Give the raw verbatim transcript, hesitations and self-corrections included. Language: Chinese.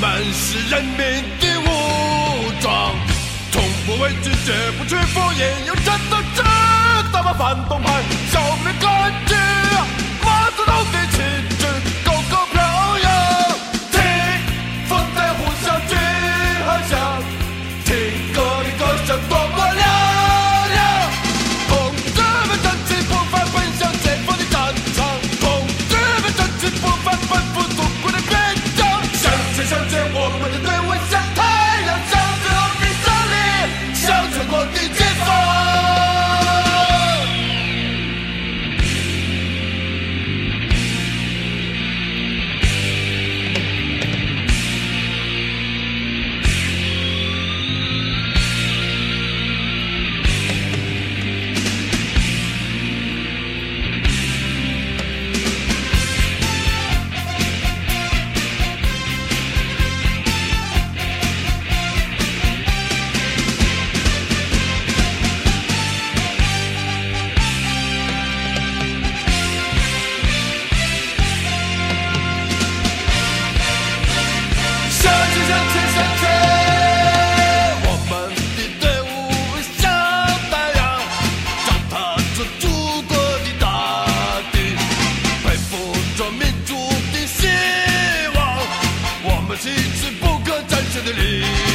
们是人民的武装，从不畏惧，绝不屈服，也有战斗志，打败反动派，消灭干净，马子头的旗帜高高飘扬。听风在呼啸，巨海响，听歌的歌声多么嘹亮。同志们站起步伐，奔向前方的战场，同志们站起步伐，奔赴祖国的边疆。向前向前，我们的队伍像太阳，向最后的胜利，向全国的解放。旗帜不可战胜的力量。